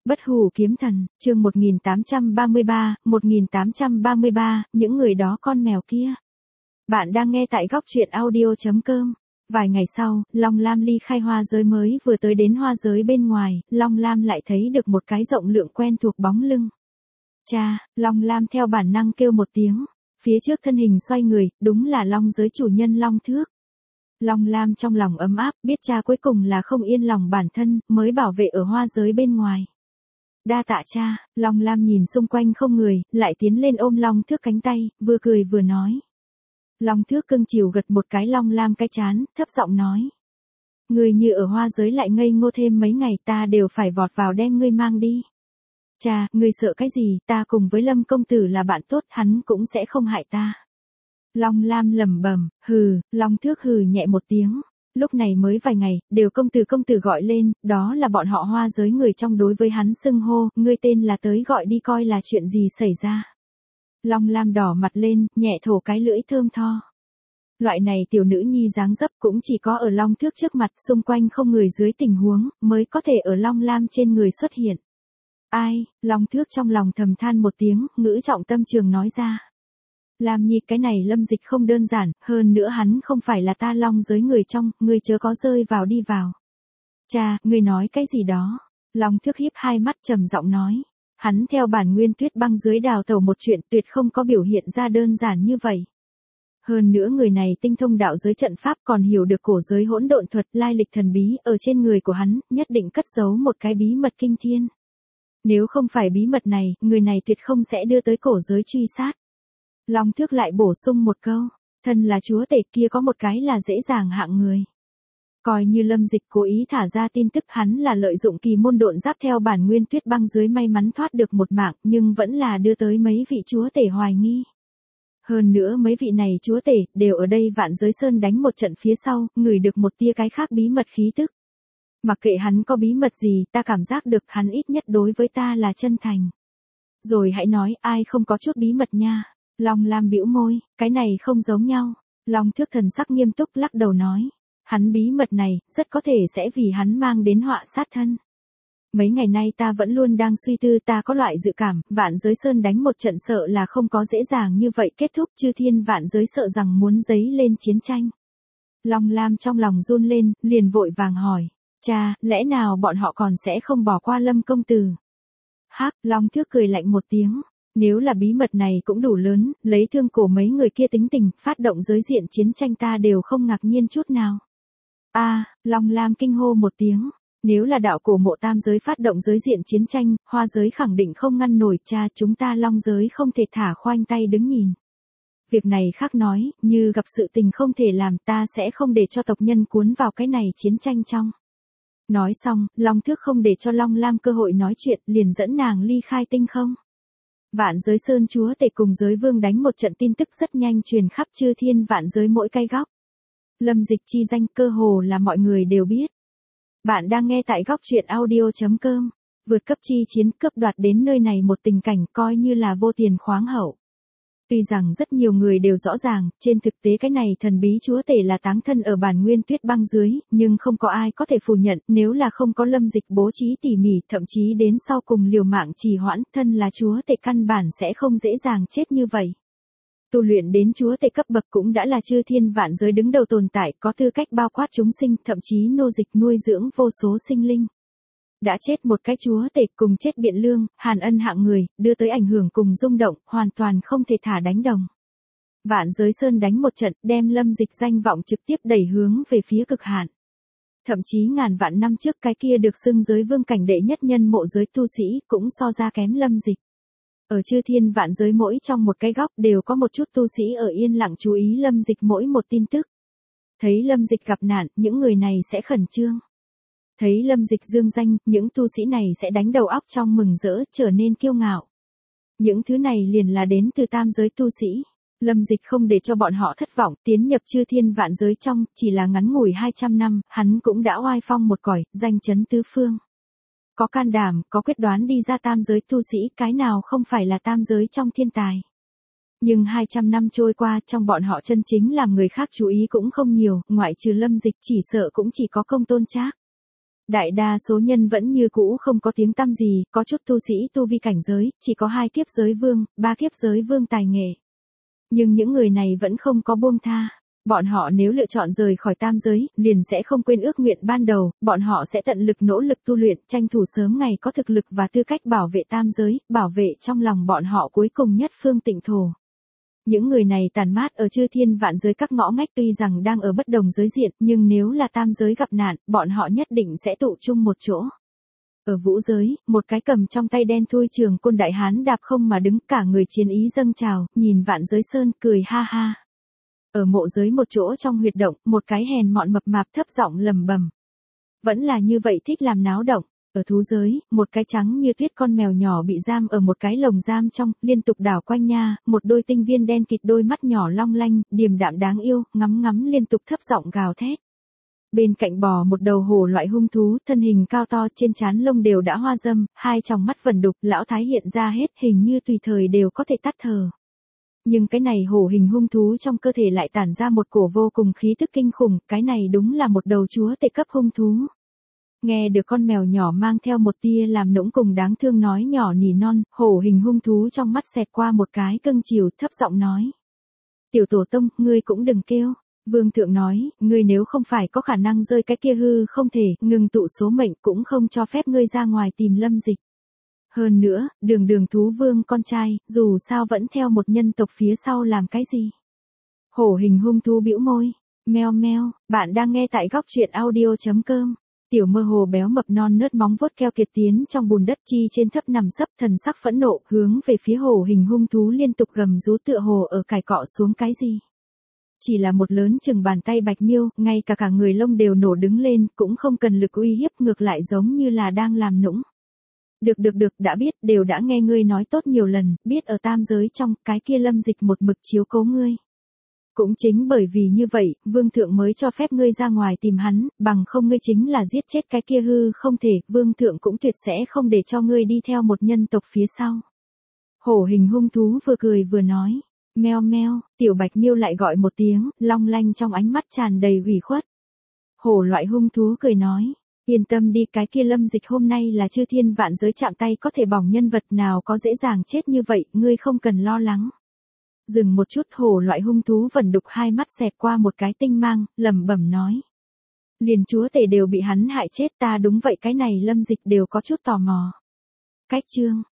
Bất hủ kiếm thần, chương 1833, những người đó con mèo kia. Bạn đang nghe tại góc truyện audio.com. Vài ngày sau, Long Lam ly khai hoa giới mới vừa tới đến hoa giới bên ngoài, Long Lam lại thấy được một cái rộng lượng quen thuộc bóng lưng. Cha, Long Lam theo bản năng kêu một tiếng, phía trước thân hình xoay người, đúng là Long giới chủ nhân Long Thước. Long Lam trong lòng ấm áp, biết cha cuối cùng là không yên lòng bản thân, mới bảo vệ ở hoa giới bên ngoài. Đa tạ cha. Long Lam nhìn xung quanh không người, lại tiến lên ôm Long Thước cánh tay, vừa cười vừa nói. Long Thước cưng chiều gật một cái Long Lam cái chán, thấp giọng nói. Người như ở hoa giới lại ngây ngô thêm mấy ngày, ta đều phải vọt vào đem ngươi mang đi. Cha, ngươi sợ cái gì, ta cùng với Lâm công tử là bạn tốt, hắn cũng sẽ không hại ta. Long Lam lẩm bẩm, hừ. Long Thước hừ nhẹ một tiếng. Lúc này mới vài ngày, đều công tử gọi lên, đó là bọn họ hoa giới người trong đối với hắn xưng hô, ngươi tên là tới gọi đi coi là chuyện gì xảy ra. Long Lam đỏ mặt lên, nhẹ thổ cái lưỡi thơm tho. Loại này tiểu nữ nhi dáng dấp cũng chỉ có ở Long Thước trước mặt, xung quanh không người dưới tình huống, mới có thể ở Long Lam trên người xuất hiện. Ai, Long Thước trong lòng thầm than một tiếng, ngữ trọng tâm trường nói ra. Lam nhi cái này Lâm Dịch không đơn giản, hơn nữa hắn không phải là ta Long giới người trong, ngươi chớ có rơi vào đi vào. Cha, ngươi nói cái gì đó? Long Thước híp hai mắt trầm giọng nói. Hắn theo bản nguyên tuyết băng dưới đào tẩu một chuyện tuyệt không có biểu hiện ra đơn giản như vậy. Hơn nữa người này tinh thông đạo giới trận pháp còn hiểu được cổ giới hỗn độn thuật lai lịch thần bí, ở trên người của hắn, nhất định cất giấu một cái bí mật kinh thiên. Nếu không phải bí mật này, người này tuyệt không sẽ đưa tới cổ giới truy sát. Long Thước lại bổ sung một câu, thân là chúa tể kia có một cái là dễ dàng hạng người. Coi như Lâm Dịch cố ý thả ra tin tức hắn là lợi dụng kỳ môn độn giáp theo bản nguyên tuyết băng dưới may mắn thoát được một mạng, nhưng vẫn là đưa tới mấy vị chúa tể hoài nghi. Hơn nữa mấy vị này chúa tể đều ở đây Vạn Giới Sơn đánh một trận phía sau, ngửi được một tia cái khác bí mật khí tức. Mặc kệ hắn có bí mật gì, ta cảm giác được hắn ít nhất đối với ta là chân thành. Rồi hãy nói ai không có chút bí mật nha. Long Lam bĩu môi, cái này không giống nhau. Long Thước thần sắc nghiêm túc lắc đầu nói. Hắn bí mật này, rất có thể sẽ vì hắn mang đến họa sát thân. Mấy ngày nay ta vẫn luôn đang suy tư, ta có loại dự cảm, Vạn Giới Sơn đánh một trận sợ là không có dễ dàng như vậy kết thúc, chư thiên vạn giới sợ rằng muốn dấy lên chiến tranh. Long Lam trong lòng run lên, liền vội vàng hỏi. Cha, lẽ nào bọn họ còn sẽ không bỏ qua Lâm công tử? Hắc, Long Thước cười lạnh một tiếng. Nếu là bí mật này cũng đủ lớn, lấy thương cổ mấy người kia tính tình, phát động giới diện chiến tranh ta đều không ngạc nhiên chút nào. Long Lam kinh hô một tiếng. Nếu là đạo cổ mộ tam giới phát động giới diện chiến tranh, hoa giới khẳng định không ngăn nổi, cha, chúng ta Long giới không thể thả khoanh tay đứng nhìn. Việc này khác nói, như gặp sự tình không thể làm, ta sẽ không để cho tộc nhân cuốn vào cái này chiến tranh trong. Nói xong, Long Thước không để cho Long Lam cơ hội nói chuyện, liền dẫn nàng ly khai tinh không. Vạn Giới Sơn chúa tể cùng giới vương đánh một trận tin tức rất nhanh truyền khắp chư thiên vạn giới mỗi cái góc. Lâm Dịch chi danh cơ hồ là mọi người đều biết. Bạn đang nghe tại góc truyện audio.com. Vượt cấp chi chiến cướp đoạt đến nơi này một tình cảnh coi như là vô tiền khoáng hậu. Tuy rằng rất nhiều người đều rõ ràng, trên thực tế cái này thần bí chúa tể là táng thân ở bản nguyên tuyết băng dưới, nhưng không có ai có thể phủ nhận, nếu là không có Lâm Dịch bố trí tỉ mỉ, thậm chí đến sau cùng liều mạng trì hoãn, thân là chúa tể căn bản sẽ không dễ dàng chết như vậy. Tu luyện đến chúa tể cấp bậc cũng đã là chư thiên vạn giới đứng đầu tồn tại, có tư cách bao quát chúng sinh, thậm chí nô dịch nuôi dưỡng vô số sinh linh. Đã chết một cái chúa tể cùng chết biện lương, hàn ân hạng người, đưa tới ảnh hưởng cùng rung động, hoàn toàn không thể thả đánh đồng. Vạn Giới Sơn đánh một trận, đem Lâm Dịch danh vọng trực tiếp đẩy hướng về phía cực hạn. Thậm chí ngàn vạn năm trước cái kia được xưng giới vương cảnh đệ nhất nhân mộ giới tu sĩ, cũng so ra kém Lâm Dịch. Ở chư thiên vạn giới mỗi trong một cái góc đều có một chút tu sĩ ở yên lặng chú ý Lâm Dịch mỗi một tin tức. Thấy Lâm Dịch gặp nạn, những người này sẽ khẩn trương. Thấy Lâm Dịch dương danh, những tu sĩ này sẽ đánh đầu óc trong mừng rỡ, trở nên kiêu ngạo. Những thứ này liền là đến từ tam giới tu sĩ. Lâm Dịch không để cho bọn họ thất vọng, tiến nhập chư thiên vạn giới trong, chỉ là ngắn ngủi 200 năm, hắn cũng đã oai phong một cõi, danh chấn tứ phương. Có can đảm, có quyết đoán đi ra tam giới tu sĩ, cái nào không phải là tam giới trong thiên tài. Nhưng 200 năm trôi qua, trong bọn họ chân chính làm người khác chú ý cũng không nhiều, ngoại trừ Lâm Dịch chỉ sợ cũng chỉ có Công Tôn Trác. Đại đa số nhân vẫn như cũ không có tiếng tăm gì, có chút tu sĩ tu vi cảnh giới, chỉ có 2 kiếp giới vương, 3 kiếp giới vương tài nghệ. Nhưng những người này vẫn không có buông tha. Bọn họ nếu lựa chọn rời khỏi tam giới, liền sẽ không quên ước nguyện ban đầu, bọn họ sẽ tận lực nỗ lực tu luyện, tranh thủ sớm ngày có thực lực và tư cách bảo vệ tam giới, bảo vệ trong lòng bọn họ cuối cùng nhất phương tịnh thổ. Những người này tàn mát ở chư thiên vạn giới các ngõ ngách tuy rằng đang ở bất đồng giới diện, nhưng nếu là tam giới gặp nạn, bọn họ nhất định sẽ tụ chung một chỗ. Ở vũ giới, một cái cầm trong tay đen thui trường côn đại hán đạp không mà đứng, cả người chiến ý dâng trào, nhìn vạn giới sơn cười ha ha. Ở mộ giới một chỗ trong huyệt động, một cái hèn mọn mập mạp thấp giọng lầm bầm. Vẫn là như vậy thích làm náo động. Ở thú giới, một cái trắng như tuyết con mèo nhỏ bị giam ở một cái lồng giam trong, liên tục đảo quanh nha, một đôi tinh viên đen kịt đôi mắt nhỏ long lanh, điềm đạm đáng yêu, ngắm ngắm liên tục thấp giọng gào thét. Bên cạnh bò một đầu hổ loại hung thú, thân hình cao to, trên trán lông đều đã hoa râm, 2 tròng mắt vẩn đục, lão thái hiện ra hết, hình như tùy thời đều có thể tắt thở. Nhưng cái này hổ hình hung thú trong cơ thể lại tản ra một cổ vô cùng khí tức kinh khủng, cái này đúng là một đầu chúa tể cấp hung thú. Nghe được con mèo nhỏ mang theo một tia làm nũng cùng đáng thương nói nhỏ nỉ non, hổ hình hung thú trong mắt xẹt qua một cái cưng chiều, thấp giọng nói. Tiểu tổ tông, ngươi cũng đừng kêu. Vương thượng nói, ngươi nếu không phải có khả năng rơi cái kia hư không thể, ngừng tụ số mệnh cũng không cho phép ngươi ra ngoài tìm Lâm Dịch. Hơn nữa, đường thú vương con trai, dù sao vẫn theo một nhân tộc phía sau làm cái gì. Hổ hình hung thú bĩu môi, meo meo, bạn đang nghe tại góc truyện audio.com. Tiểu mơ hồ béo mập non nớt móng vuốt keo kiệt tiến trong bùn đất chi trên thấp nằm sấp, thần sắc phẫn nộ, hướng về phía hổ hình hung thú liên tục gầm rú tựa hồ ở cài cọ xuống cái gì. Chỉ là một lớn chừng bàn tay bạch miêu, ngay cả người lông đều nổ đứng lên, cũng không cần lực uy hiếp, ngược lại giống như là đang làm nũng. Được, đã biết, đều đã nghe ngươi nói tốt nhiều lần, biết ở tam giới trong, cái kia Lâm Dịch một mực chiếu cố ngươi. Cũng chính bởi vì như vậy, vương thượng mới cho phép ngươi ra ngoài tìm hắn, bằng không ngươi chính là giết chết cái kia hư không thể, vương thượng cũng tuyệt sẽ không để cho ngươi đi theo một nhân tộc phía sau. Hổ hình hung thú vừa cười vừa nói, meo meo, tiểu bạch miêu lại gọi một tiếng, long lanh trong ánh mắt tràn đầy ủy khuất. Hổ loại hung thú cười nói, yên tâm đi, cái kia Lâm Dịch hôm nay là chư thiên vạn giới chạm tay có thể bỏng nhân vật, nào có dễ dàng chết như vậy, ngươi không cần lo lắng. Dừng một chút, hổ loại hung thú vẩn đục 2 mắt xẹt qua một cái tinh mang, lẩm bẩm nói. Liền chúa tể đều bị hắn hại chết, ta đúng vậy, cái này Lâm Dịch đều có chút tò mò. Cách chương